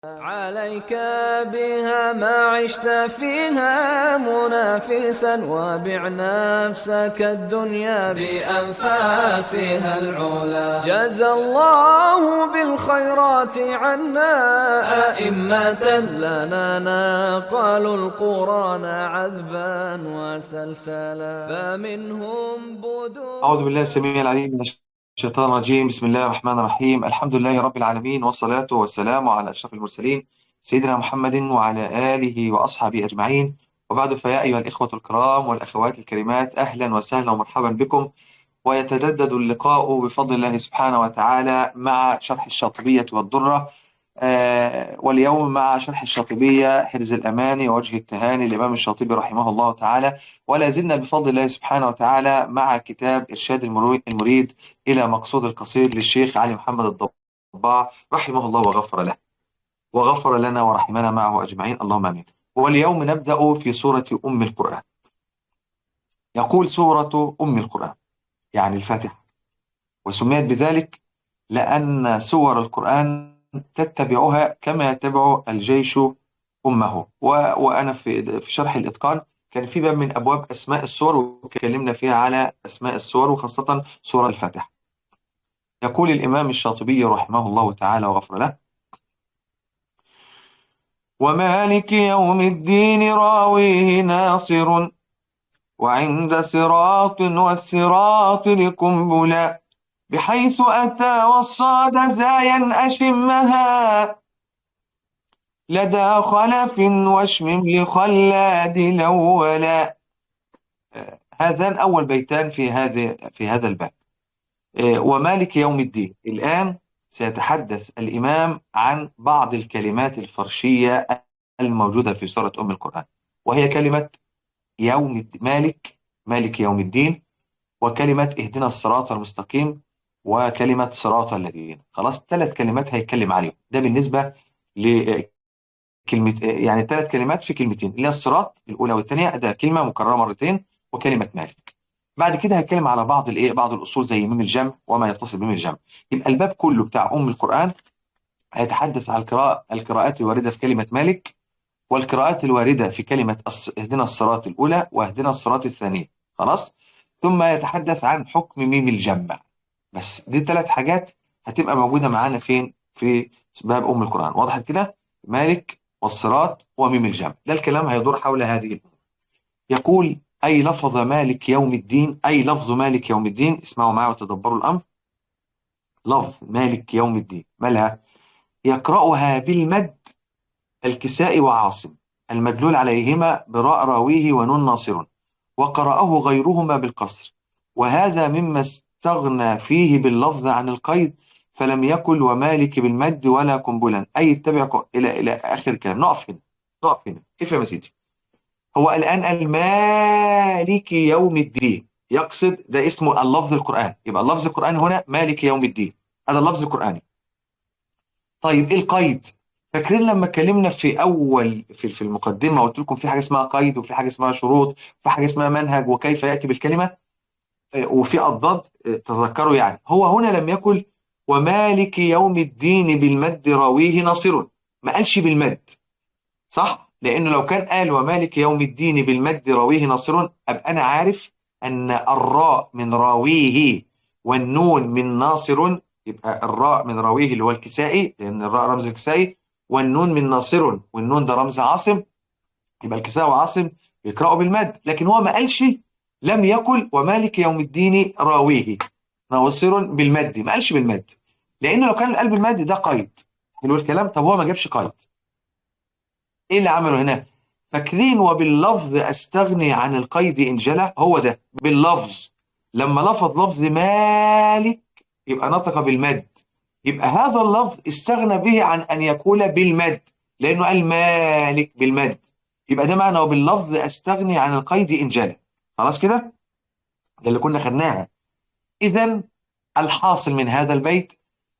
عليك بها ما عشت فيها منافسا، وبع نفسك الدنيا بأنفاسها العلا. جزى الله بالخيرات عنا أئمة لنا نقلوا القرآن عذبا وسلسلا، فمنهم أعوذ بدور بالله السميع العليم من الشيطان الرجيم. بسم الله الرحمن الرحيم. الحمد لله رب العالمين، والصلاة والسلام على أشرف المرسلين سيدنا محمد وعلى آله وأصحابه أجمعين. وبعد، فيا أيها الإخوة الكرام والأخوات الكريمات، أهلا وسهلا ومرحبا بكم. ويتجدد اللقاء بفضل الله سبحانه وتعالى مع شرح الشاطبية والدرة. واليوم مع شرح الشاطبية حرز الأماني ووجه التهاني للإمام الشاطبي رحمه الله تعالى. ولا زلنا بفضل الله سبحانه وتعالى مع كتاب إرشاد المريد إلى مقصود القصيد للشيخ علي محمد الضباع رحمه الله وغفر له، وغفر لنا ورحمنا معه أجمعين، اللهم آمين. واليوم نبدأ في سورة أم القرآن. يقول سورة أم القرآن يعني الفاتحة، وسميت بذلك لأن سور القرآن تتبعها كما يتبع الجيش أمه. وأنا في شرح الإتقان كان في باب من أبواب أسماء السور، وكلمنا فيها على أسماء السور وخاصة سورة الفاتحة. يقول الإمام الشاطبي رحمه الله تعالى وغفر له: ومالك يوم الدين راويه ناصر، وعند صراط والصراط لقنبلا، بحيث أتى والصاد زايا أشمها، لدى خلف واشمم لخلاد الأولا. هذان أول بيتان في هذا الباب. ومالك يوم الدين. الآن سيتحدث الإمام عن بعض الكلمات الفرشية الموجودة في سورة أم القرآن، وهي كلمة مالك يوم الدين، وكلمة اهدنا الصراط المستقيم، وكلمة صراط الذين. خلاص، 3 كلمات هيتكلم عليهم. ده بالنسبة لكلمة، يعني 3 كلمات في كلمتين، اللي هي الصراط الأولى والثانية، ده كلمة مكررة مرتين، وكلمة مالك. بعد كده هيتكلم على بعض الأصول زي ميم الجمع وما يتصل بميم الجمع. يبقى الباب كله بتاع أم القرآن هيتحدث عن القراءات الواردة في كلمة مالك، والقراءات الواردة في كلمة اهدنا الصراط الأولى واهدنا الصراط الثانية. خلاص. ثم يتحدث عن حكم ميم الجمع. بس دي 3 حاجات هتبقى موجودة معانا فين؟ في باب أم القرآن. وضحت كده؟ مالك والصراط وميم الجمع، ده الكلام هيدور حول هذه الأمور. يقول: أي لفظ مالك يوم الدين، أي لفظ مالك يوم الدين. اسمعوا معي وتدبروا الأمر. لفظ مالك يوم الدين مالها؟ يقرأها بالمد الكسائي وعاصم، المدلول عليهما براء راويه ونون ناصر، وقرأه غيرهما بالقصر، وهذا مما استغنى فيه باللفظ عن القيد، فلم يكن ومالك بالمد ولا قنبلا، أي اتبع إلى آخر الكلام. نقف هنا. كيف يا سيدي؟ هو الآن المالك يوم الدين يقصد ده اسمه اللفظ القرآني، يبقى اللفظ القرآني هنا مالك يوم الدين، هذا اللفظ القرآني. طيب ايه القيد؟ فاكرين لما اتكلمنا في اول في المقدمه قلت لكم في حاجه اسمها قيد، وفي حاجه اسمها شروط، وفي حاجه اسمها منهج، وكيف ياتي بالكلمه، وفي اضداد. تذكروا يعني. هو هنا لم يقل ومالك يوم الدين بالمد راويه ناصر، ما قالش بالمد، صح؟ لانه لو كان قال ومالك يوم الدين بالمد راويه ناصر، ابقى انا عارف ان الراء من راويه والنون من ناصر، يبقى الراء من راويه اللي هو الكسائي، لان الراء رمز الكسائي، والنون من ناصر، والنون ده رمز عاصم، يبقى الكسائي وعاصم يقرأوا بالمد. لكن هو ما قالش، لم يقل ومالك يوم الدين راويه ناصر بالمد، ما قالش بالمد، لانه لو كان قال بالمد ده قيد. حلو الكلام. طب هو ما جابش قيد، ايه اللي عمله هنا؟ فاكرين وباللفظ استغني عن القيد ان جلى؟ هو ده باللفظ. لما لفظ مالك يبقى نطق بالمد، يبقى هذا اللفظ استغنى به عن ان يقول بالمد، لانه قال مالك بالمد. يبقى ده معنى وباللفظ استغني عن القيد ان جلى. خلاص كده؟ ده اللي كنا خدناها. اذا الحاصل من هذا البيت: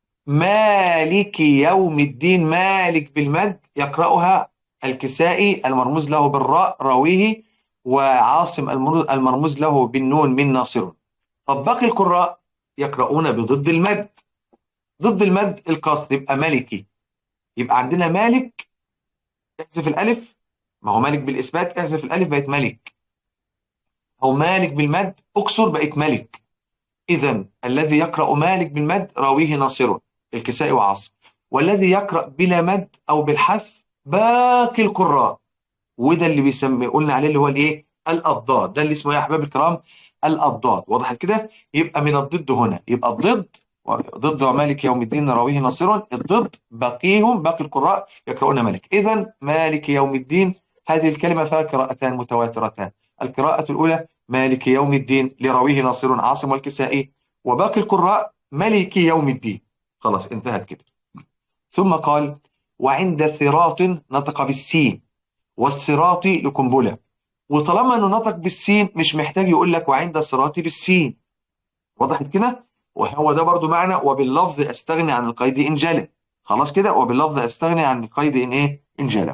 مالك يوم الدين، مالك بالمد يقرأها الكسائي المرموز له بالراء راويه، وعاصم المرموز له بالنون من ناصر. طب باقي القراء يقرؤون بضد المد. ضد المد القصر، يبقى ملكي. يبقى عندنا مالك، احذف الالف، ما هو مالك بالاثبات احذف الالف بقت ملك، او مالك بالمد اكسر بقت ملك. اذا الذي يقرا مالك بالمد راويه ناصر، الكسائي وعاصم. والذي يقرا بلا مد او بالحذف باقي القراء، وده اللي بيسمي قلنا عليه اللي هو الايه، الاضداد، ده اللي اسمه يا احباب الكرام الاضداد. وضحت كده؟ يبقى من الضد هنا، يبقى الضد ضد مالك يوم الدين راويه ناصر، الضد باقيهم باقي القراء يقرؤون مالك. اذا مالك يوم الدين هذه الكلمه فيها قراءتان متواترتان. القراءه الاولى مالك يوم الدين لراويه ناصر عاصم والكسائي، وباقي القراء ملك يوم الدين. خلاص انتهت كده. ثم قال وعند صراط نطق بالسين، والصراط لقنبله. وطالما انه نطق بالسين مش محتاج يقول لك وعند الصراط بالسين. وضحت كده؟ وهو ده برضو معنى وباللفظ استغني عن القيد ان جلى. خلاص كده، وباللفظ استغني عن القيد ان ايه، ان جلى.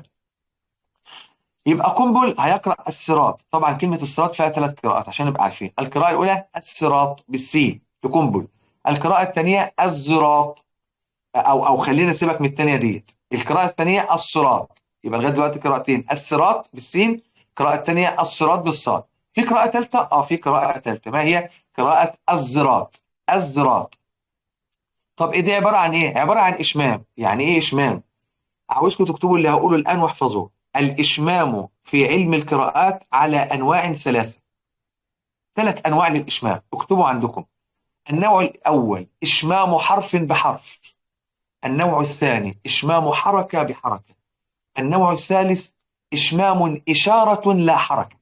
يبقى قنبل هيقرا الصراط. طبعا كلمه الصراط فيها ثلاث قراءات عشان نبقى عارفين. القراءه الاولى الصراط بالسين لقنبل. القراءه الثانيه الزراط، او خلينا سيبك من الثانيه ديت. القراءه الثانيه الصراط. يبقى لغايه دلوقتي قراءتين، الصراط بالسين، القراءه الثانيه الصراط بالصاد. في قراءه ثالثه، في قراءه ثالثه، ما هي؟ قراءه الزراط. الزراط. طب ايه دي عباره عن ايه؟ عباره عن اشمام. يعني ايه اشمام؟ عاوزكم تكتبوا اللي هقوله الان واحفظوه. الاشمام في علم القراءات على انواع ثلاثه. ثلاث انواع للاشمام، اكتبوا عندكم. النوع الاول اشمام حرف بحرف. النوع الثاني إشمام حركة بحركة. النوع الثالث إشمام إشارة لا حركة.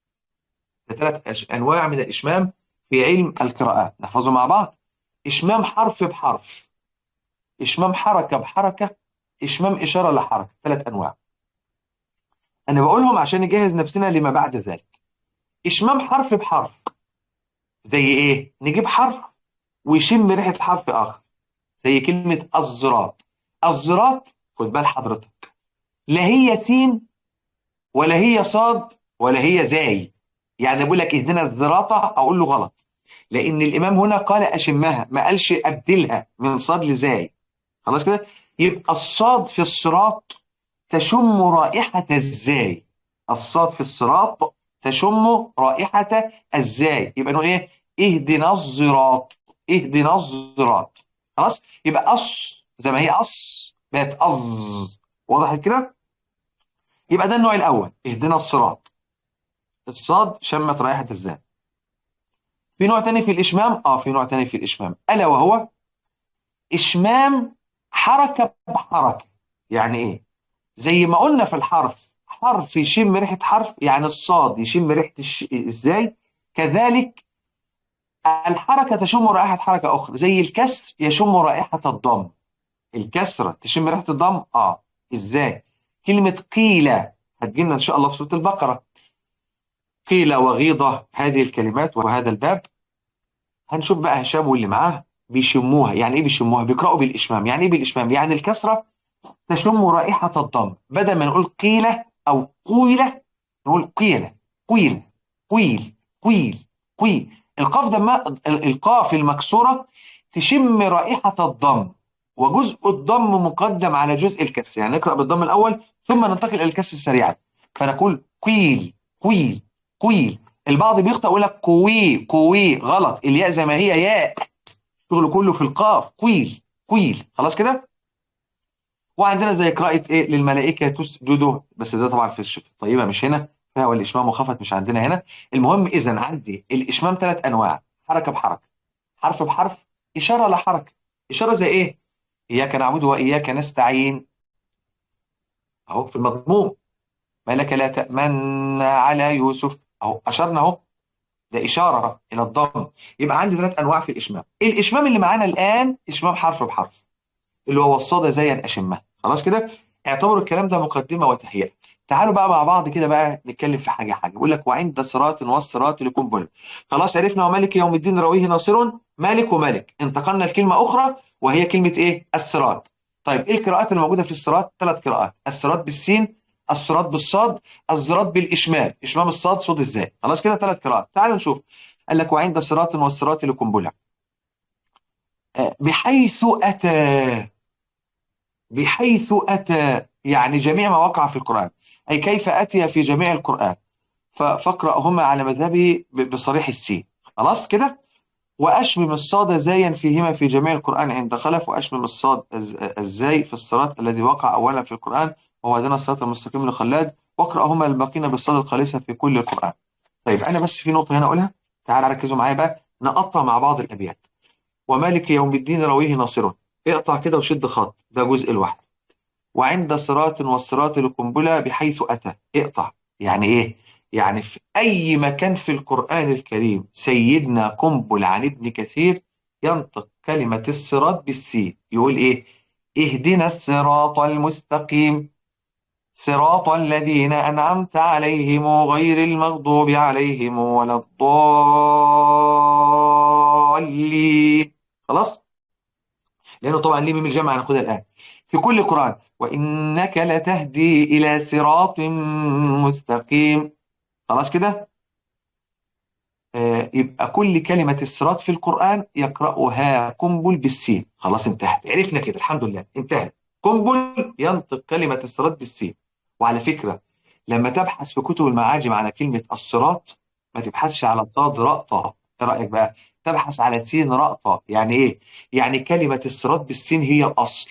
ثلاث أنواع من الإشمام في علم القراءات، نحفظه مع بعض. إشمام حرف بحرف، إشمام حركة بحركة، إشمام إشارة لا حركة. ثلاث أنواع أنا بقولهم عشان نجهز نفسنا لما بعد ذلك. إشمام حرف بحرف زي إيه؟ نجيب حرف ويشم ريحة حرف آخر، زي كلمة الزراط. الزراط خد بال حضرتك، لا هي سين ولا هي صاد ولا هي زاي. يعني بقول لك اهدنا الزراطة اقول له غلط، لان الامام هنا قال اشمها، ما قالش ابدلها من صاد لزاي. خلاص كده؟ يبقى الصاد في الصراط تشم رائحة الزاي. الصاد في الصراط تشم رائحة الزاي. يبقى نقول ايه؟ اهدنا الصراط، اهدنا الصراط. خلاص؟ يبقى زي ما هي بقت وضحت كده؟ يبقى ده النوع الاول، اهدنا الصراط. الصاد شمت رائحة الزان. في نوع تاني في الإشمام، في نوع تاني في الإشمام، ألا وهو إشمام حركة بحركة. يعني إيه؟ زي ما قلنا في الحرف، حرف يشم ريحة حرف، يعني الصاد يشم ريحة إزاي، كذلك الحركة تشم رائحة حركة أخرى، زي الكسر يشم رائحة الضم. الكسرة تشم ريحة الضم، إزاي؟ كلمة قيل هتجيلنا إن شاء الله في سورة البقرة. قيل وغيضة، هذه الكلمات وهذا الباب هنشوف بقى هشام واللي معاه بيشموها. يعني ايه بيشموها؟ بيقرأوا بالإشمام. يعني ايه بالإشمام؟ يعني الكسرة تشم رائحة الضم، بدل ما نقول قيلة أو قيلة نقول قيلة، قيل، قيل، قيل، قيل. القاف ده القاف المكسورة تشم رائحة الضم، وجزء الضم مقدم على جزء الكسر. يعني نقرأ بالضم الأول ثم ننتقل إلى الكسر سريعا، فنقول قيل، قيل، قيل. البعض بيخطئ يقول لك كوي، كوي، غلط. الياء زي ما هي ياء، الشغل كله في القاف، قيل، قيل. خلاص كده؟ وعندنا زي قراءة ايه للملائكة تسجدوا، بس ده طبعا في الطيبة مش هنا، فيها والإشمام وخفت مش عندنا هنا. المهم إذا عندي الإشمام ثلاث أنواع، حركة بحركة، حرف بحرف، إشارة لا حركة. إشارة زي إيه؟ إياك نعبد وإياك نستعين، أهو في المضموم. ما لك لا تأمن على يوسف، أهو أشرنا أهو، ده إشارة إلى الضم. يبقى عندي ثلاث أنواع في الإشمام. الإشمام اللي معانا الآن إشمام حرف بحرف، اللي هو الصاد زي أن أشمها. خلاص كده؟ اعتبروا الكلام ده مقدمة وتحية. تعالوا بقى مع بعض كده بقى نتكلم في حاجة حاجة. بيقول لك وعند صراط والصراط لقنبلة. خلاص عرفنا ومالك يوم الدين راويه ناصر، مالك ومالك. انتقلنا لكلمة أخرى وهي كلمة إيه؟ الصراط. طيب إيه القراءات الموجودة في الصراط؟ ثلاث قراءات، الصراط بالسين، الصراط بالصاد، الصراط بالإشمام. إشمام الصاد صوت إزاي. خلاص كده ثلاث قراءات. تعالوا نشوف. قال لك وعند صراط والصراط لقنبلة، بحيث أتى. بحيث أتى، يعني جميع ما وقع في القرآن، أي كيف أتي في جميع القرآن. فاقرأهما على مذهبي بصريح السين. خلاص كده. وأشمم الصاد زايا فيهما في جميع القرآن عند خلف، وأشمم الصاد الزاي في الصراط الذي وقع أولا في القرآن وهو هدنا الصراط المستقيم لخلاد، واقرأهما الباقين بالصاد الخالصة في كل القرآن. طيب أنا بس في نقطة هنا أقولها، تعال ركزوا معايا بقى، نقطع مع بعض الأبيات. ومالك يوم الدين رويه ناصر، اقطع كده وشد خط، ده جزء الواحد. وعند صراط والصراط القنبلة بحيث أتى، اقطع. يعني إيه؟ يعني في أي مكان في القرآن الكريم سيدنا قنبل عن ابن كثير ينطق كلمة الصراط بالسين، يقول إيه؟ اهدنا الصراط المستقيم صراط الذين أنعمت عليهم غير المغضوب عليهم ولا الضالين. خلاص؟ لأنه طبعا ليه ميم الجمع هناخدها الآن. في كل القرآن وإنك لتهدي إلى صراط مستقيم. خلاص كده. يبقى كل كلمة الصراط في القرآن يقرأها قنبل بالسين. خلاص انتهت، عرفنا كده الحمد لله انتهت. قنبل ينطق كلمة الصراط بالسين. وعلى فكرة لما تبحث في كتب المعاجم على كلمة الصراط ما تبحثش على صاد راء طاء، ايه رأيك بقى؟ تبحث على سين راء طاء. يعني ايه؟ يعني كلمة الصراط بالسين هي الأصل،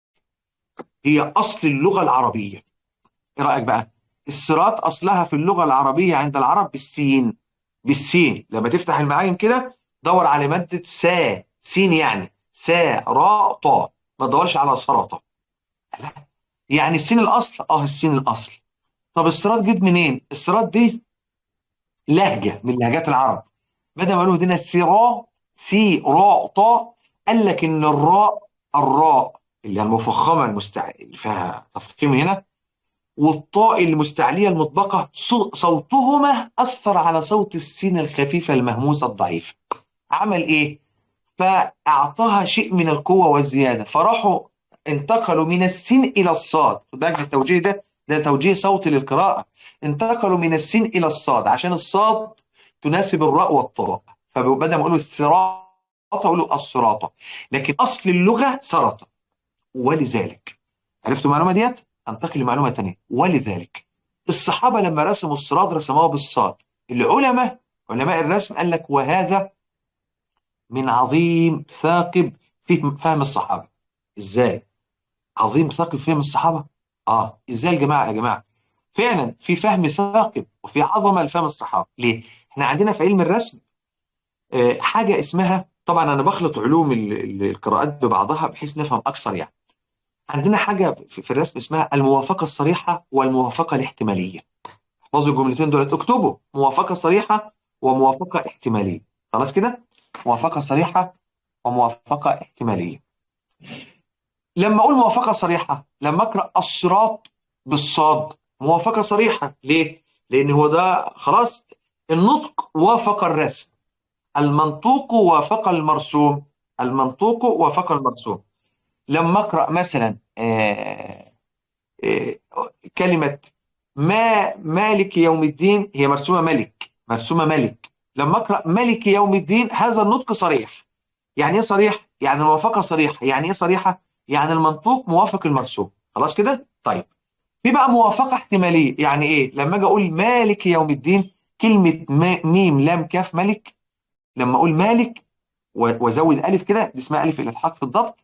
هي أصل اللغة العربية. ايه رأيك بقى؟ الصراط أصلها في اللغة العربية عند العرب بالسين. بالسين. لما تفتح المعاجم كده دور على مادة سا، سين يعني سا راء طاء، ما تدورش على سراطة. لا. يعني السين الأصل، السين الأصل. طب الصراط جد منين؟ الصراط دي لهجة من لهجات العرب. بدل ما قالوا هنا سيرا سي راء طاء، قال لك ان الراء اللي هي المفخمة اللي فيها تفخيم هنا، والطاء المستعلية المطبقة صوتهما أثر على صوت السين الخفيفة المهموسة الضعيفة. عمل إيه؟ فأعطاها شيء من القوة والزيادة، فراحوا انتقلوا من السين إلى الصاد. خد بالك التوجيه ده، ده توجيه صوتي للقراءة. انتقلوا من السين إلى الصاد عشان الصاد تناسب الراء والطاء، فبدل ما يقولوا الصراط يقولوا الصراطة، لكن أصل اللغة سرطة. ولذلك عرفتوا المعلومة ديت؟ انتقل لمعلومة تانية. ولذلك الصحابة لما رسموا الصراط رسموه بالصاد. العلماء علماء الرسم قال لك وهذا من عظيم ثاقب في فهم الصحابة. ازاي؟ عظيم ثاقب في فهم الصحابة؟ ازاي يا جماعة؟ يا جماعة فعلا في فهم ثاقب وفي عظمة لفهم الصحابة. ليه؟ احنا عندنا في علم الرسم حاجة اسمها، طبعا انا بخلط علوم القراءات ببعضها بحيث نفهم اكثر يعني. عندنا حاجة في الرسم اسمها الموافقة الصريحة والموافقة الاحتمالية. احفظوا الجملتين دول، اكتبوا موافقة صريحة وموافقة احتمالية. خلاص كده. موافقة صريحة وموافقة احتمالية. لما أقول موافقة صريحة، لما أقرأ الصراط بالصاد موافقة صريحة. ليه؟ لأن هو ده خلاص النطق وافق الرسم، المنطوق وافق المرسوم، المنطوق وافق المرسوم. لما أقرأ مثلا آه، كلمة مالك يوم الدين، هي مرسومة ملك، مرسومة ملك. لما أقرأ ملك يوم الدين هذا النطق صريح. يعني إيه صريح؟ يعني الموافقة صريحة. يعني إيه صريحة؟ يعني المنطوق موافق المرسوم. خلاص كده؟ طيب في بقى موافقة احتمالية. يعني إيه؟ لما أجي أقول مالك يوم الدين، كلمة ميم لام كاف ملك، لما أقول مالك وأزود ألف كده، دي اسمها ألف الإلحاق في الضبط،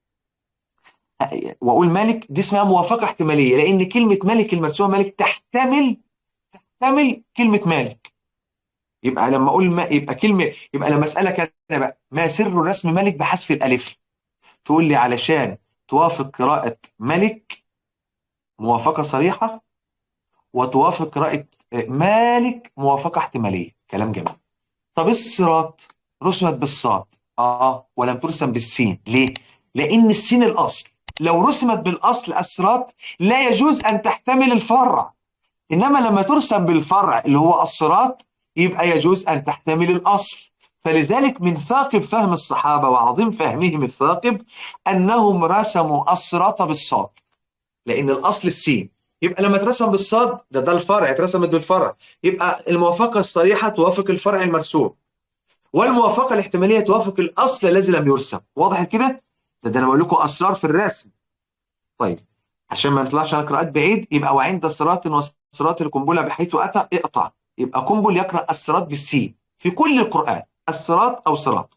واقول ملك، دي اسمها موافقه احتماليه، لان كلمه ملك المرسومه ملك تحتمل كلمه مالك. يبقى لما اقول ما يبقى كلمه، يبقى لما اسالك انا بقى ما سر رسم ملك بحذف الالف، تقول لي علشان توافق قراءه ملك موافقه صريحه، وتوافق قراءه مالك موافقه احتماليه. كلام جميل. طب الصراط رسمت بالصاد ولم ترسم بالسين. ليه؟ لأن السين الأصل. لو رسمت بالأصل الصراط لا يجوز أن تحتمل الفرع، إنما لما ترسم بالفرع اللي هو الصراط يبقى يجوز أن تحتمل الأصل. فلذلك من ثاقب فهم الصحابة وعظيم فهمهم الثاقب أنهم رسموا الصراط بالصاد، لأن الأصل السين. يبقى لما ترسم بالصاد ده الفرع، اترسمت بالفرع، يبقى الموافقة الصريحة توافق الفرع المرسوم، والموافقة الاحتمالية توافق الأصل الذي لم يرسم. واضح كده؟ ده أنا بقول لكم أسرار في الرسم. طيب عشان ما نطلعش على قراءات بعيد، يبقى وعند صراط وصراط القنبلة بحيث أتى اقطع. يبقى قنبل يقرأ الصراط بالسين في كل القرآن، الصراط أو صراط.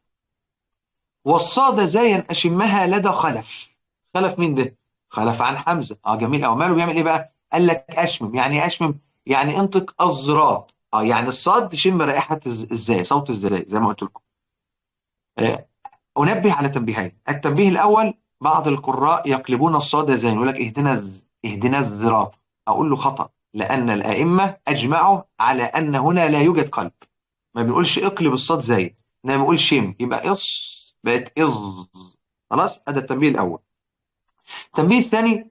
والصاد زايا أشمها لدى خلف. خلف مين ده؟ خلف عن حمزة. جميل أوي. ماله بيعمل إيه بقى؟ قال لك أشمم. يعني إيه أشمم؟ يعني انطق الزراط. يعني الصاد تشم رائحة الزاي، صوت الزاي زي ما قلت لكم. آه، أنبه على تنبيهين. التنبيه الأول، بعض القراء يقلبون الصاد زين، يقول لك اهدنا اهدنا الصراط. أقول له خطأ، لأن الأئمة أجمعوا على أن هنا لا يوجد قلب. ما بيقولش اقلب الصاد زين، إنما بيقول شم، يبقى بقت خلاص. هذا التنبيه الأول. التنبيه الثاني،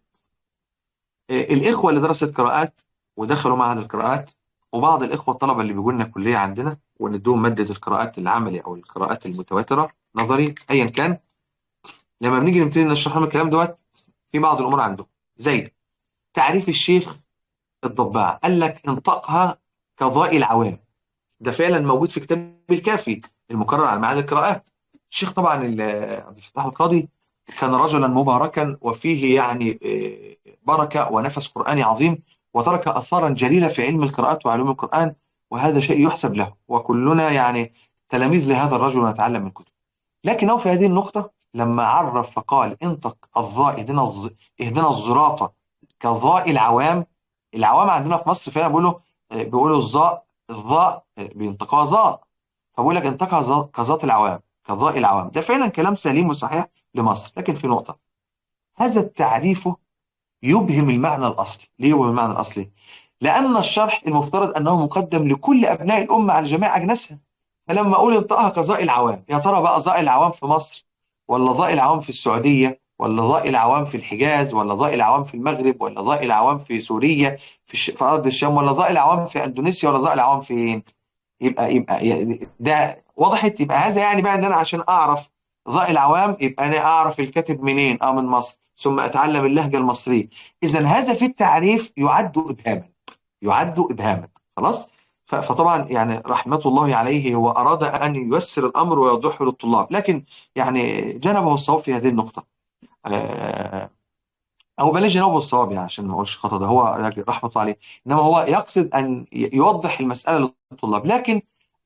الإخوة اللي درست قراءات ودخلوا معهد القراءات، وبعض الإخوة الطلبة اللي بيجوا لنا الكلية عندنا وندوهم مادة القراءات العملي أو القراءات المتواترة نظري أيا كان، لما بنيجي نبتدي نشرح لهم الكلام دوت، في بعض الامور عندهم زي تعريف الشيخ الضباع. قال لك انطقها كظاء العوام. ده فعلا موجود في كتاب الكافي المكرر على معاد القراءات. الشيخ طبعا عبد الفتاح القاضي كان رجلا مباركا، وفيه يعني بركه ونفس قراني عظيم، وترك اثارا جليله في علم القراءات وعلوم القران، وهذا شيء يحسب له، وكلنا يعني تلاميذ لهذا الرجل ونتعلم من كتبه. لكنه في هذه النقطة لما عرف فقال انطق الظاء، اهدنا الزراطة كظاء العوام. العوام عندنا في مصر فعلا بيقولوا الظاء بينطقوها ظاء، فبقول لك انطقها كظاء العوام، كظاء العوام. ده فعلا كلام سليم وصحيح لمصر. لكن في نقطة، هذا التعريف يبهم المعنى الأصلي. ليه يبهم المعنى الأصلي؟ لأن الشرح المفترض أنه مقدم لكل أبناء الأمة على جميع أجناسها. فلما أقول انطقها كظاء العوام، يا ترى بقى ظاء العوام في مصر، ولا ظاء العوام في السعودية، ولا ظاء العوام في الحجاز، ولا ظاء العوام في المغرب، ولا ظاء العوام في سوريا في أرض الشام، ولا ظاء العوام في أندونيسيا، ولا ظاء العوام فين؟ يبقى يعني ده وضحت. يبقى هذا يعني بقى ان انا عشان اعرف ظاء العوام، يبقى انا اعرف الكاتب منين؟ من مصر، ثم اتعلم اللهجه المصريه. اذا هذا في التعريف يعد ابهاما، يعد ابهاما. خلاص. فطبعا يعني رحمه الله عليه، هو اراد ان ييسر الامر ويوضحه للطلاب، لكن يعني جنبه الصواب في هذه النقطه. آه، او بلاش جنبه الصواب يعني عشان ما اقولش خطا، ده هو راجل رحمه الله عليه، انما هو يقصد ان يوضح المساله للطلاب. لكن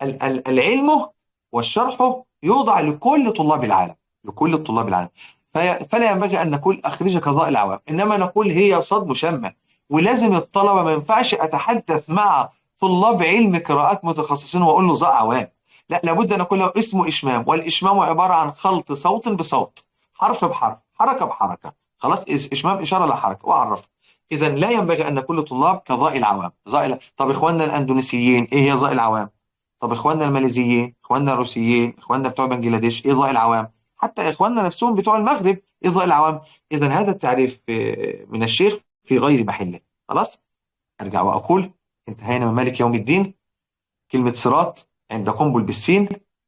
العلم والشرح يوضع لكل طلاب العالم، لكل طلاب العالم. فلا ينبغي ان نقول اخرجك ضاء العوام، انما نقول هي صاد مشمع. ولازم الطلبه، ما ينفعش اتحدث مع طلاب علم قراءات متخصصين واقول له ضاء عوام. لا، لابد ان اقول له اسمه اشمام، والاشمام عباره عن خلط صوت بصوت، حرف بحرف، حركه بحركه. خلاص. اشمام اشاره لحركه واعرف. اذا لا ينبغي ان نقول للطلاب كضاء العوام. طب اخواننا الاندونيسيين ايه هي ضاء العوام؟ طب اخواننا الماليزيين، اخواننا الروسيين، اخواننا بتوع بنجلاديش ايه ضاء العوام؟ حتى اخواننا نفسهم بتوع المغرب ايه ضاء العوام؟ اذا هذا التعريف من الشيخ في غير محله. خلاص. ارجع واقول انتهينا من مالك يوم الدين. كلمه صراط عند قنبل بالسين،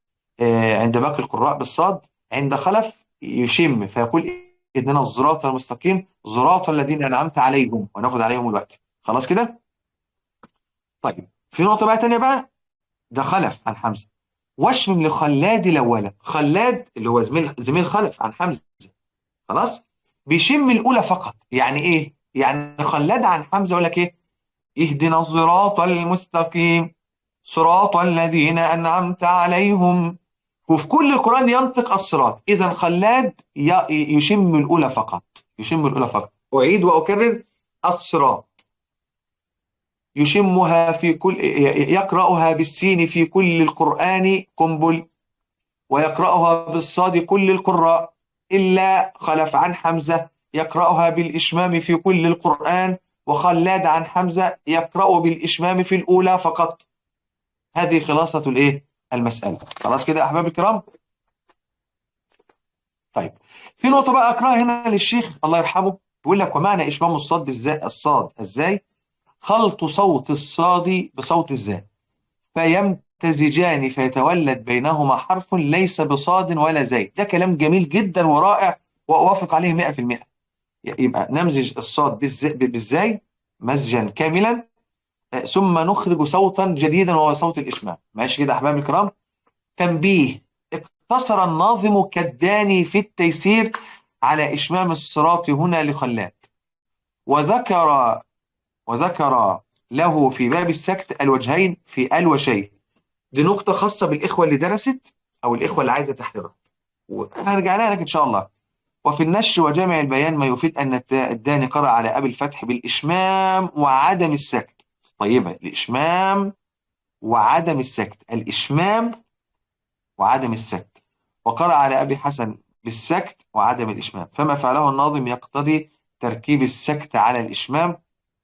عند باقي القراء بالصاد، عند خلف يشم فيقول اهدنا الصراط المستقيم صراط الذين انعمت عليهم، وناخد عليهم الوقت. خلاص كده. طيب في نقطه بقى تانيه بقى، ده خلف عن حمزه. واشمم لخلاد الاولى. خلاد اللي هو زميل خلف عن حمزه. خلاص. بيشم الاولى فقط. يعني ايه؟ يعني خلاد عن حمزه يقول لك ايه؟ اهدنا الصراط المستقيم صراط الذين انعمت عليهم. وفي كل القرآن ينطق الصراط. إذا خلاد يشم الأولى فقط، يشم الأولى فقط. أعيد وأكرر، الصراط يشمها في كل، يقرأها بالسين في كل القرآن قنبل، ويقرأها بالصاد كل القراء، إلا خلف عن حمزة يقرأها بالإشمام في كل القرآن، وخلاد عن حمزة يقرأ بالإشمام في الأولى فقط. هذه خلاصة الإيه؟ المسألة. خلاص كده يا أحباب الكرام. طيب في نقطة بقى أقرأها هنا للشيخ الله يرحمه، بيقول لك ومعنى إشمام الصاد الصاد إزاي؟ خلط صوت الصاد بصوت الزاي فيمتزجان فيتولد بينهما حرف ليس بصاد ولا زاي. ده كلام جميل جدا ورائع وأوافق عليه 100%. يبقى نمزج الصاد بالزاي مزجا كاملا، ثم نخرج صوتا جديدا وهو صوت الإشمام. ماشي كده أحباب الكرام. تنبيه، اقتصر الناظم كالداني في التيسير على إشمام الصراط هنا لخلات، وذكر له في باب السكت الوجهين في وشيء. دي نقطة خاصة بالإخوة اللي درست أو الإخوة اللي عايزة تحريرها، وهرجع لها لك إن شاء الله. وفي النشر وجامع البيان ما يفيد أن الداني قرأ على أبي الفتح بالإشمام وعدم السكت. طيبة، الإشمام وعدم السكت، الإشمام وعدم السكت، وقرأ على أبي حسن بالسكت وعدم الإشمام، فما فعله الناظم يقتضي تركيب السكت على الإشمام.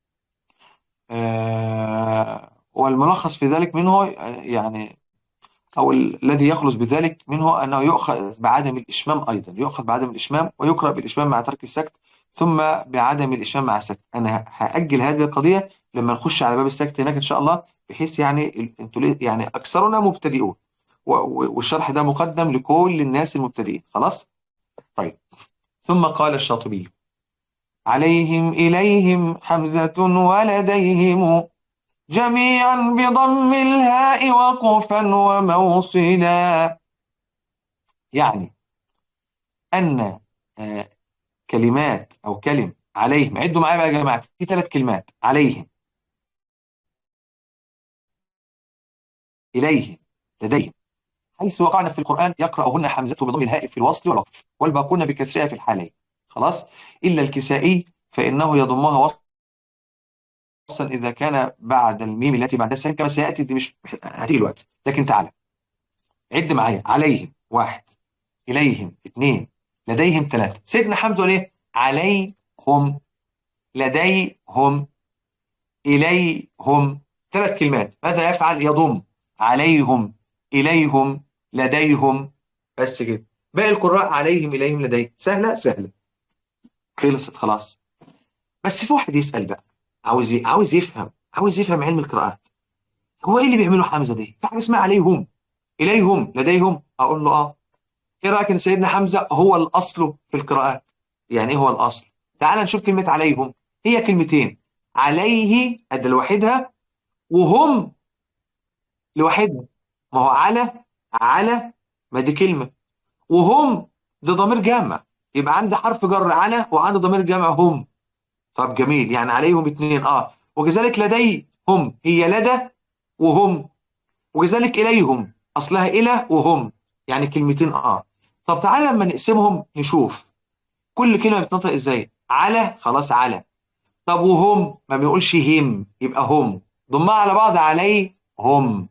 والملخص في ذلك منه يعني، أو الذي يخلص بذلك منه أنه يؤخذ بعدم الإشمام أيضا، يؤخذ بعدم الإشمام ويقرأ بالإشمام مع ترك السكت، ثم بعدم الإشمام مع السكت. أنا هأجل هذه القضية لما نخش على باب السكت هناك إن شاء الله، بحيث يعني أنتوا يعني أكثرنا مبتدئون، والشرح ده مقدم لكل الناس المبتدئين. خلاص؟ طيب. ثم قال الشاطبي: عليهم إليهم حمزة ولديهم جميعا بضم الهاء وقفا وموصلا. يعني أن كلمات أو كلم عليهم، عدوا معايا بقى يا جماعة، في 3 كلمات: عليهم، إليهم، لديهم، حيث وقعنا في القرآن يقرأهن حمزة بضم الهاء في الوصل والوقف، والباقون بكسرها في الحالين. خلاص؟ إلا الكسائي فإنه يضمها وصلا إذا كان بعد الميم التي بعد السين، كما سيأتي، دي مش هتيجي الوقت، لكن تعالى عد معايا: عليهم 1، إليهم 2، لديهم 3. سيدنا حمزة ليه؟ عليهم، لديهم، إليهم، 3 كلمات. ماذا يفعل؟ يضم: عليهم، إليهم، لديهم، بس كده. باقي القراء عليهم، إليهم، لديهم. سهلة سهلة، خلصت خلاص. بس في واحد يسأل بقى، عاوز يفهم علم القراءات. هو ايه اللي بيعمله حمزة دي؟ في حاجة اسمها عليهم، إليهم، لديهم. أقول له ايه رايك ان سيدنا حمزه هو الاصل في القراءات؟ يعني ايه هو الاصل؟ تعال نشوف كلمه عليهم، هي كلمتين: عليه ادي لوحدها، وهم لوحدها. ما هو على ما دي كلمه، وهم ده ضمير جامع، يبقى عندي حرف جر على وعندي ضمير جامع هم. طب جميل، يعني عليهم 2. وكذلك لديهم، هي لدى وهم، وكذلك اليهم اصلها الى وهم، يعني كلمتين. طب تعالى لما نقسمهم نشوف كل كلمة بتنطق ازاي. على، خلاص على. طب وهم، ما بنقولش هم، يبقى هم، ضمها على بعض: عليهم،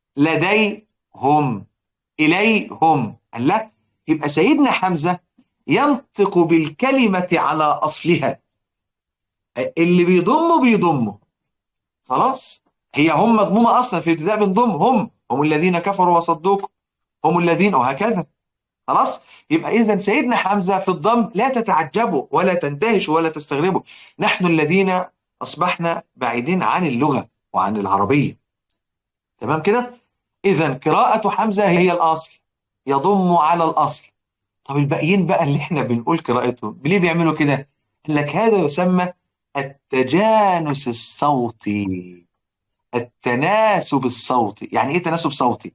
لديهم، إليهم. قال لا، يبقى سيدنا حمزة ينطق بالكلمة على أصلها، اللي بيضمه. خلاص، هي هم مضمومة أصلا في الابتداء، بنضم: هم الذين كفروا وصدوكم، هم الذين، وهكذا. خلاص، يبقى إذا سيدنا حمزة في الضم لا تتعجبوا ولا تندهشوا ولا تستغربوا، نحن الذين أصبحنا بعيدين عن اللغة وعن العربية. تمام كده؟ إذا قراءة حمزة هي الأصل، يضم على الأصل. طب الباقيين بقى اللي احنا بنقول قراءتهم ليه بيعملوا كده؟ قال لك هذا يسمى التجانس الصوتي، التناسب الصوتي. يعني ايه تناسب صوتي؟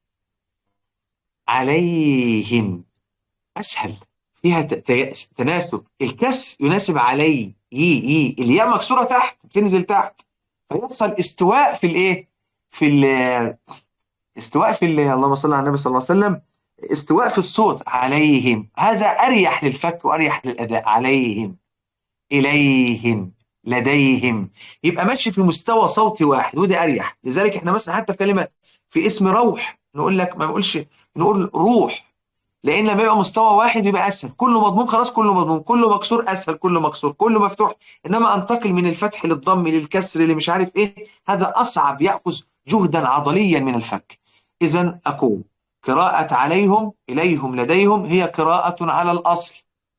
عليهم اسهل، فيها تناسب، الكسر يناسب علي، الياء مكسوره تحت تنزل تحت، فيحصل استواء في الايه، في ال استواء في اللهم صل على النبي صلى الله عليه وسلم، استواء في الصوت. عليهم، هذا اريح للفك واريح للاداء. عليهم، اليهم، لديهم، يبقى ماشي في مستوى صوتي واحد، وده اريح. لذلك احنا مثلا حتى كلمه في اسم روح نقول لك، ما نقولش، نقول روح، لان لما يبقى مستوى واحد بيبقى اسهل، كله مضموم خلاص، كله مضموم، كله مكسور اسهل، كله مكسور، كله مفتوح. انما انتقل من الفتح للضم للكسر اللي مش عارف ايه، هذا اصعب، ياخذ جهدا عضليا من الفك. اذا اقول قراءة عليهم، اليهم، لديهم هي قراءة على الاصل.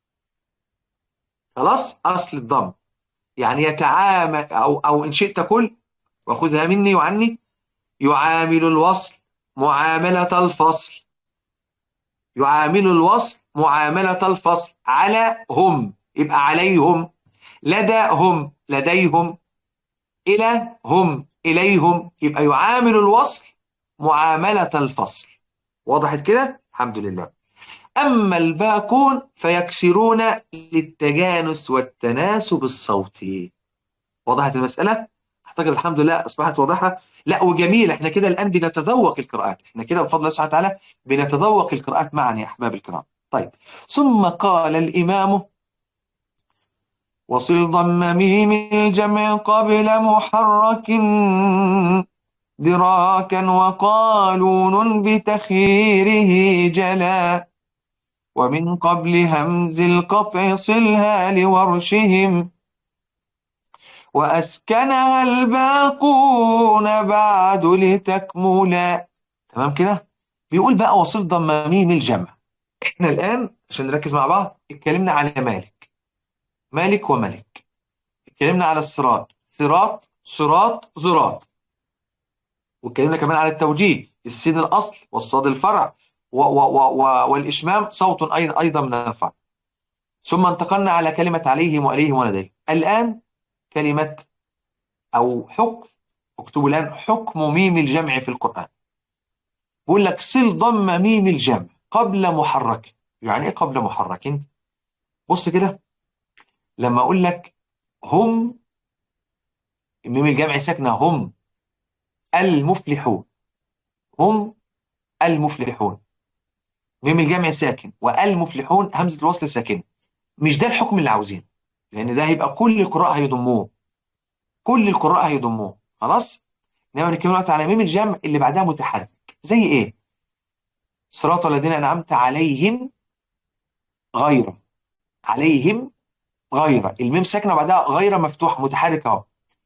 خلاص، اصل الضم، يعني يتعامل، او ان شئت كل، وخذها مني وعني: يعامل الوصل معاملة الفصل، يعامل الوصل معاملة الفصل. على هم يبقى عليهم، لدى هم لديهم، إلى هم إليهم، يبقى يعامل الوصل معاملة الفصل. وضحت كده؟ الحمد لله. أما الباقون فيكسرون للتجانس والتناسب الصوتي. وضحت المسألة؟ أعتقد الحمد لله أصبحت واضحة. لا وجميل، احنا كده الآن بنتذوق القراءات، احنا كده بفضل الله سبحانه وتعالى بنتذوق القراءات معا يا أحباب الكرام. طيب، ثم قال الإمام: وصل ضم ميم الجمع قبل محرك دراكا وقالون بتخييره جلا، ومن قبل همز القطع صلها لورشهم وأسكنها الباقون بعد لتكملا. تمام كده؟ بيقول بقى وصل ضم ميم الجمع. احنا الآن عشان نركز مع بعض اتكلمنا على مالك، مالك وملك. اتكلمنا على الصراط، صراط صراط زراط. واتكلمنا كمان على التوجيه، السين الأصل والصاد الفرع والإشمام صوت أيضا من الفرع. ثم انتقلنا على كلمة عليهم وأليهم ولديهم. الآن كلمة أو حكم، اكتبوا الآن حكم ميم الجمع في القرآن. بقول لك صل ضم ميم الجمع قبل محرك. يعني إيه قبل محرك؟ بص كده، لما أقول لك هم، ميم الجمع ساكنة، هم المفلحون، هم المفلحون، ميم الجمع ساكن والمفلحون همزة الوصل ساكنة. مش ده الحكم اللي عاوزينه، لأن ده هيبقى كل القراء هيضموه، كل القراء هيضموه. خلاص، انما بنتكلم دلوقتي على ميم الجمع اللي بعدها متحرك. زي ايه؟ صراط الذين انعمت عليهم غير، عليهم غير، الميم ساكنه وبعدها غير مفتوح متحرك اهو.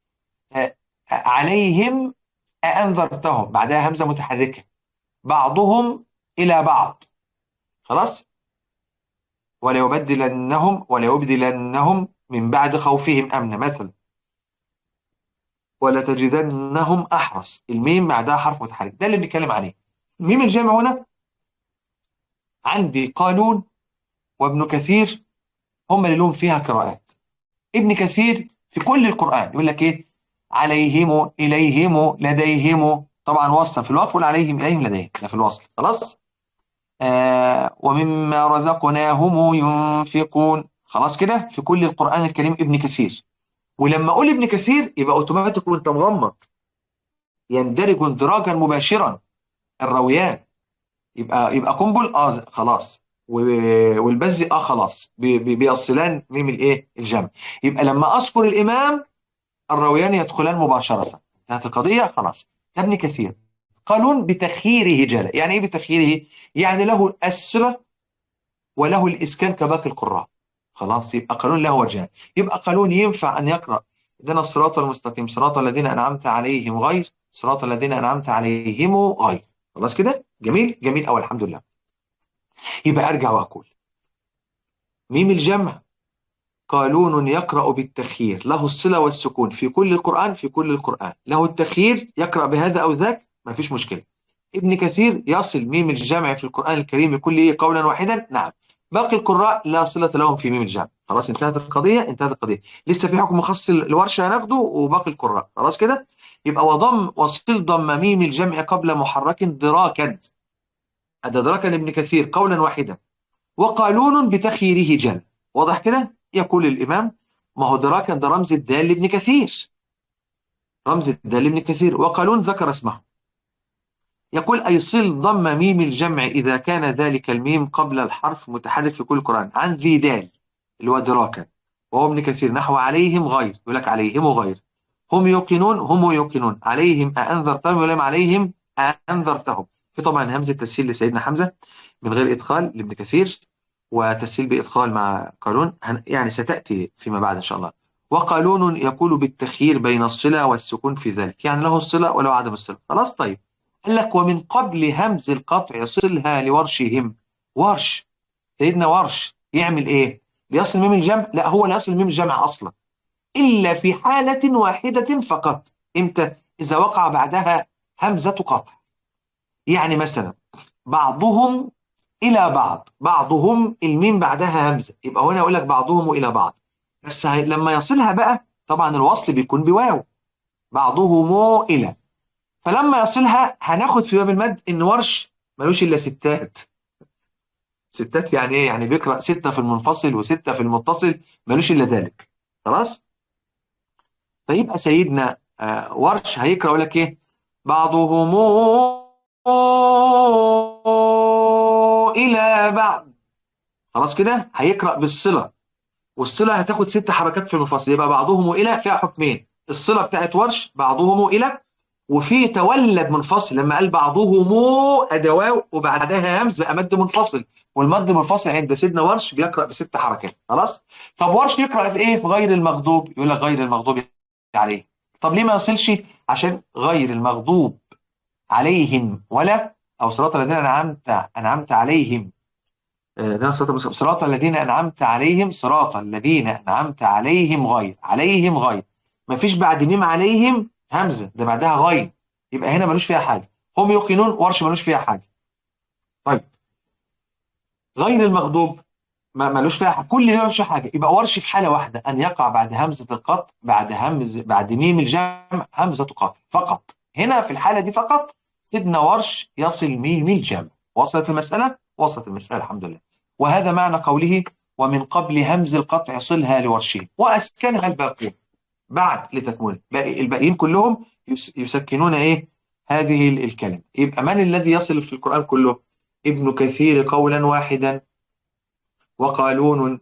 عليهم أأنذرتهم بعدها همزه متحركه، بعضهم الى بعض. خلاص، وليبدلنهم من بعد خوفهم امنا مثلا، ولتجدنهم احرص، الميم بعدها حرف متحرك، ده اللي بنتكلم عليه. ميم الجمع هنا عندي قالون وابن كثير هم اللي لهم فيها قراءات. ابن كثير في كل القرآن يقول لك ايه؟ عليهم اليهم لديهم، طبعا وصل في الوقف ولا عليهم اليهم لديهم، ده في الوصل. خلاص، ومما رزقناهم ينفقون. خلاص كده في كل القرآن الكريم ابن كثير. ولما اقول ابن كثير يبقى اوتوماتيك وانت مغمض يندرج اندراجا مباشرا الراويان. يبقى قنبل خلاص، والبزي خلاص، بيصلان ميم الايه الجمع. يبقى لما اذكر الامام الراويان يدخلان مباشره، انتهت القضيه. خلاص، ده ابن كثير. قالون بتخييره جل. يعني ايه بتخييره؟ يعني له الصله وله الاسكان كباقي القراء. خلاص، يبقى قالون له وجهان. يبقى قالون ينفع ان يقرا اهدنا الصراط المستقيم صراط الذين انعمت عليهم غير صراط الذين انعمت عليهم غير. خلاص كده، جميل جميل قوي، الحمد لله. يبقى ارجع واقول ميم الجمع قالون يقرأ بالتخيير، له الصلة والسكون في كل القرآن، في كل القرآن له التخيير، يقرأ بهذا أو ذاك ما فيش مشكلة. ابن كثير يصل ميم الجمع في القرآن الكريم كله قولا واحدا، نعم. باقي القراء لا صلة لهم في ميم الجمع. خلاص، انتهت القضية، انتهت القضية. لسه في حكم خاص الورشة هناخده وباقي القراء. خلاص كده، يبقى وصل ضم ميم الجمع قبل محرك دراكا. أدى دراكا لابن كثير قولا واحدا، وقالون بتخييره جل. واضح كده؟ يقول الإمام: ما هو دراكا ده رمز الدال لابن كثير، رمز الدال لابن كثير، وقالون ذكر اسمه. يقول أي صل ضم ميم الجمع إذا كان ذلك الميم قبل الحرف متحرك في كل القرآن عن ذي دال اللي هو دراكا، وهو ابن كثير نحو عليهم غير، يقول لك عليهم غير، هم يوقنون هم يوقنون، عليهم أأنذرتهم يقول لهم عليهم أأنذرتهم. في طبعا همزة تسهيل لسيدنا حمزة من غير إدخال لابن كثير، وتسهيل بإدخال مع قالون، يعني ستأتي فيما بعد إن شاء الله. وقالون يقول بالتخيير بين الصلة والسكون في ذلك، يعني له الصلة ولو عدم الصلة. خلاص، طيب. قال لك ومن قبل همز القطع صلها لورشهم. ورش، سيدنا ورش يعمل ايه؟ بيصل ميم الجمع؟ لا، هو لا يصل ميم الجمع اصلا الا في حالة واحدة فقط. امتى؟ اذا وقع بعدها همزة قطع. يعني مثلا بعضهم الى بعض، بعضهم الميم بعدها همزة، يبقى هنا يقول لك بعضهم الى بعض. بس لما يصلها بقى طبعا الوصل بيكون بواو، بعضهم الى. فلما يصلها هناخد في باب المد ان ورش ملوش الا ستات، ستات يعني ايه؟ يعني بيقرأ ستة في المنفصل وستة في المتصل، ملوش الا ذلك. خلاص. فيبقى سيدنا ورش هيقرأ يقول لك ايه؟ بعضهم الى بعض. خلاص كده هيقرأ بالصلة، والصلة هتاخد 6 حركات في المفصل، يبقى بعضهم إلى فيها حكمين. الصلة بتاعت ورش بعضهم إلى، وفي تولد منفصل لما قال بعضهم أدواء وبعدها همز بقى مد منفصل، والمد منفصل عند سيدنا ورش بيقرأ ب6 حركات. خلاص. طب ورش يقرأ في إيه؟ في غير المغضوب، يقول لك غير المغضوب عليه. طب ليه ما يصلش؟ عشان غير المغضوب عليهم ولا، أو صراط الذين أنعمت عليهم. ده صراط الذين أنعمت عليهم، صراط الذين أنعمت عليهم، غير عليهم غير. مفيش بعد ميم عليهم همزة، ده بعدها غير، يبقى هنا ملوش فيها حاجة. هم يوقنون، ورش ملوش فيها حاجة. طيب غير المغضوب ملوش فيها حاجة، كل ده ملوش فيها حاجة. يبقى ورش في حالة واحدة، أن يقع بعد همزة القطع، بعد ميم الجمع همزة قطع فقط. هنا في الحالة دي فقط سيدنا ورش يصل ميم الجمع. وصلت المسألة؟ وصلت المسألة الحمد لله. وهذا معنى قوله ومن قبل همز القطع صلها لورشه وأسكنها الباقون بعد لتكمل. الباقيين كلهم يسكنون إيه؟ هذه الكلمة. يبقى من الذي يصل في القرآن كله؟ ابن كثير قولا واحدا، وقالون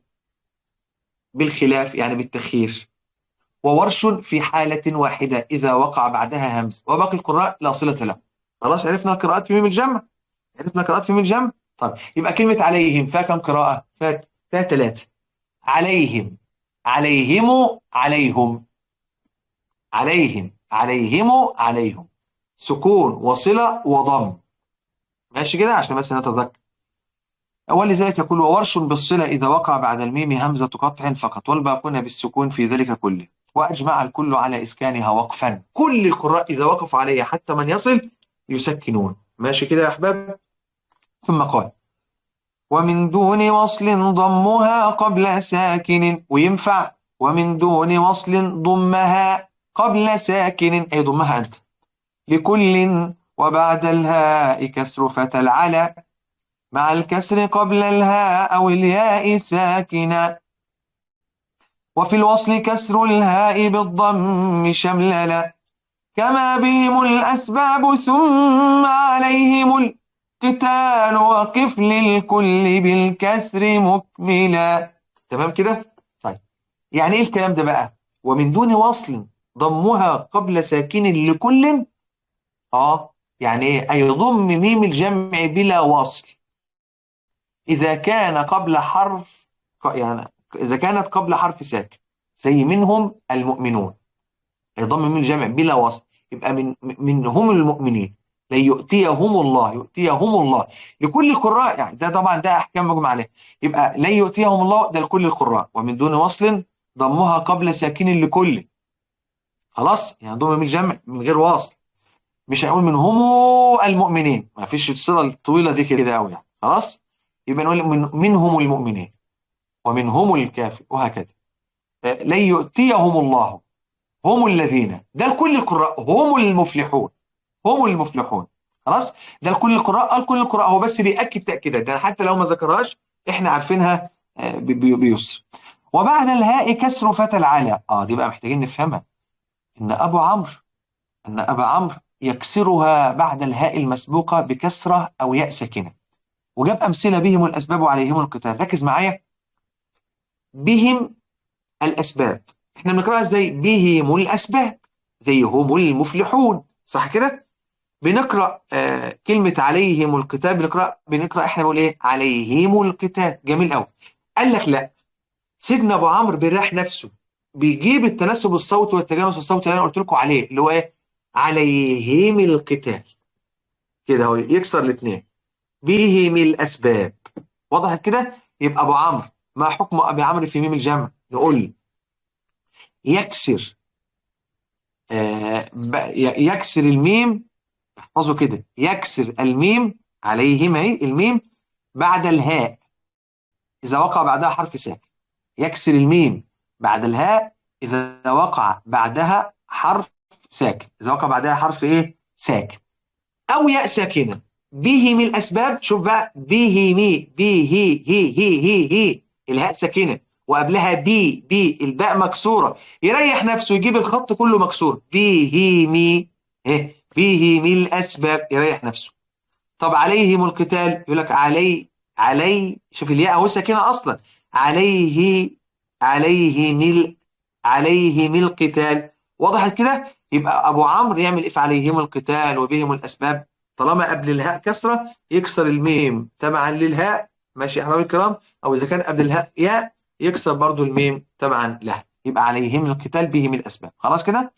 بالخلاف يعني بالتخيير، وورش في حالة واحدة إذا وقع بعدها همز، وباقي القراء لا صلة له. خلاص عرفنا قراءات في ميم الجمع. عرفنا قراءات في ميم الجمع. طيب يبقى كلمة عليهم فيها كم قراءة؟ فيها 3. عليهم، عليهم، عليهم، عليهم، عليهم، عليهم، سكون وصلة وضم. ماشي كده عشان بس نتذكر. ولذلك يقول وورش بالصلة إذا وقع بعد الميم همزة قطع فقط، والباقون بالسكون في ذلك كله. وأجمع الكل على إسكانها وقفا، كل القراء إذا وقفوا عليها حتى من يصل يسكنون. ماشي كده يا أحباب. ثم قال ومن دون وصل ضمها قبل ساكن، وينفع ومن دون وصل ضمها قبل ساكن أي ضمها أنت، لكل وبعد الهاء كسر فتى العلى مع الكسر قبل الهاء أو الياء ساكنا، وفي الوصل كسر الهاء بالضم شمللا، كما بهم الأسباب ثم عليهم القتال وقف للكل بالكسر مكملا. تمام كده؟ طيب يعني ايه الكلام ده بقى؟ ومن دون وصل ضمها قبل ساكن لكل. يعني ايه؟ اي ضم ميم الجمع بلا وصل إذا كان قبل حرف، يعني إذا كانت قبل حرف ساكن، زي منهم المؤمنون، يضم من الجمع بلا وصل، يبقى منهم المؤمنين، لن يؤتيهم الله، يؤتيهم الله لكل القراء. يعني ده طبعا ده أحكام مجمع عليها. يبقى لن يؤتيهم الله ده لكل القراء، ومن دون وصل ضمها قبل ساكن لكل. خلاص يعني ضم من الجمع من غير وصل، مش هنقول منهم المؤمنين، ما فيش الصلة الطويلة دي كده قوي يعني. خلاص يبقى نقول منهم المؤمنين ومنهم الكافر وهكذا. لن يؤتيهم الله هم الذين، ده لكل القراء، هم المفلحون، هم المفلحون. خلاص ده لكل القراء، قال كل القراء، هو بس بيأكد تأكيدات ده حتى لو ما ذكرهاش احنا عارفينها بيسر. وبعد الهاء كسر فتى العلا، دي بقى محتاجين نفهمها. ان ابو عمرو، ان ابا عمرو يكسرها بعد الهاء المسبوقة بكسرة او ياء ساكنة، وجاب امثلة بهم الاسباب وعليهم القتال. ركز معايا. بهم الأسباب احنا بنقرأها ازاي؟ بهم الأسباب، زي هم المفلحون، صح كده؟ بنقرأ كلمة عليهم الكتاب، بنقرأ احنا بنقول ايه؟ عليهم الكتاب. جميل قوي. قال لك لا، سيدنا ابو عمرو بيريح نفسه، بيجيب التناسب الصوتي والتجانس الصوتي اللي انا قلت لكم عليه، اللي هو ايه؟ عليهم القتال. كده هو يكسر الاثنين، بهم الأسباب. وضحت كده؟ يبقى ابو عمرو ما حكم ابي عمرو في ميم الجمع؟ نقول يكسر يكسر الميم. احفظوا كده، يكسر الميم عليهم، اهي الميم بعد الهاء إذا وقع بعدها حرف ساكن. يكسر الميم بعد الهاء إذا وقع بعدها حرف ساكن، إذا وقع بعدها حرف إيه؟ ساكن، أو ياء ساكنة. بهم الأسباب. شوف بقى، بهم، بي هي الهاء ساكنة وقبلها بي الباء مكسورة، يريح نفسه يجيب الخط كله مكسور، بهم، بهم الأسباب، يريح نفسه. طب عليهم القتال، يقول لك علي، شوف الياء اهو ساكنة أصلا، عليه، عليهم عليهم القتال، وضحت كده؟ يبقى أبو عمرو يعمل إيه في عليهم القتال وبهم الأسباب؟ طالما قبل الهاء كسرة يكسر الميم تبعا للهاء، ماشي يا أحبابي الكرام، أو إذا كان قبل الهاء ياء يكسر برضو الميم تبعا لها، يبقى عليهم القتال بهم الأسباب. خلاص كده؟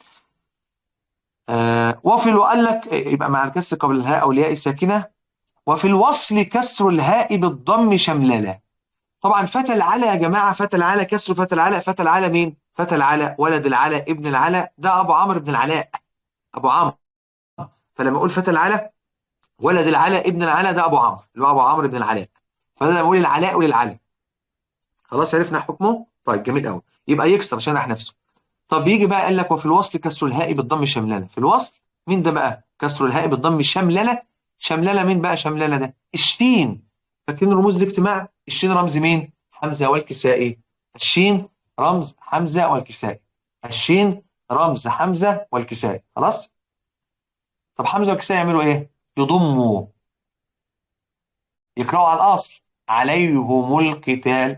وفي وقال لك يبقى مع الكسر قبل الهاء أو الياء الساكنة. وفي الوصل كسر الهاء بالضم شمللة. طبعا فتى العلا يا جماعة، فتى العلا كسر فتى العلا، فتى العلا مين؟ فتى العلا ولد العلا ابن العلا، ده أبو عمرو بن العلاء، أبو عمرو. فلما أقول فتى العلا ولد العلا ابن العلا، ده أبو عمرو اللي هو أبو عمرو بن العلاء. فده لما أقول العلاء وللعلا، خلاص عرفنا حكمه؟ طيب جميل قوي، يبقى يكسر عشان راح نفسه. طب يجي بقى قال لك وفي الوصل كسر الهاء بالضم شمللة. في الوصل مين ده بقى؟ كسر الهاء بالضم شمللة. شمللة مين بقى شمللة ده؟ الشين. فاكرين رموز الاجتماع؟ الشين رمز مين؟ حمزة والكسائي. الشين رمز حمزة والكسائي. الشين رمز حمزة والكسائي. خلاص؟ طب حمزة والكسائي يعملوا ايه؟ يضموا، يقرأوا على الأصل، عليهم القتال،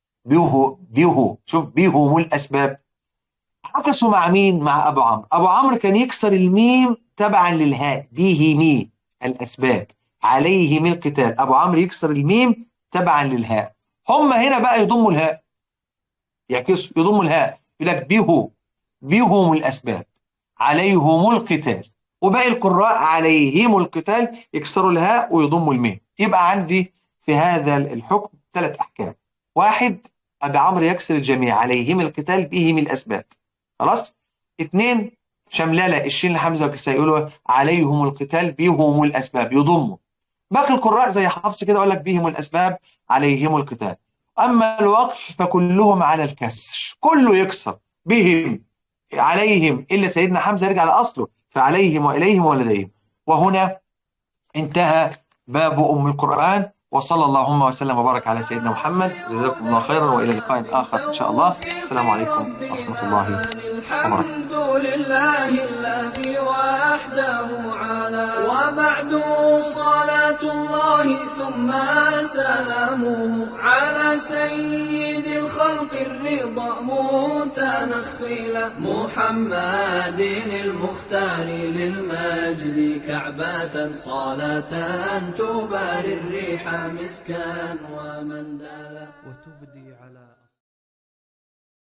به شوف بهم الأسباب. عكسوا مع مين؟ مع أبو عمرو. أبو عمرو كان يكسر الميم تبعا للهاء، به الأسباب، عليهم القتال. أبو عمرو يكسر الميم تبعا للهاء. هم هنا بقى يضموا الهاء، يعكسوا يضموا الهاء، يقول لك بهم الأسباب، عليهم القتال. وباقي القراء عليهم القتال يكسروا الهاء ويضموا الميم. يبقى عندي في هذا الحكم ثلاث أحكام. واحد، أبي عمرو يكسر الجميع، عليهم القتال بهم الأسباب. خلاص. اثنين، شملالة الشين لحمزة وكساء يقولوا عليهم القتال بهم الأسباب، يضموا. باقي القراء زي حفص كده يقول لك بهم الأسباب عليهم القتال. أما الوقف فكلهم على الكسر، كله يكسر، بهم عليهم إلا سيدنا حمزة يرجع لأصله، فعليهم وإليهم ولديهم. وهنا انتهى باب أم القرآن. وصلى اللهم وسلم وبارك على سيدنا محمد. جزاكم الله خيرا، وإلى لقاء آخر إن شاء الله. السلام عليكم ورحمة الله وبركاته. الحمد لله الذي وحده على، وبعد صلاة الله ثم سلامه على سيد الخلق الرضا متنخلا، محمد المختار للمجد كعبة، صلاة تباري الريح مسكا ومندلا، وتبدي على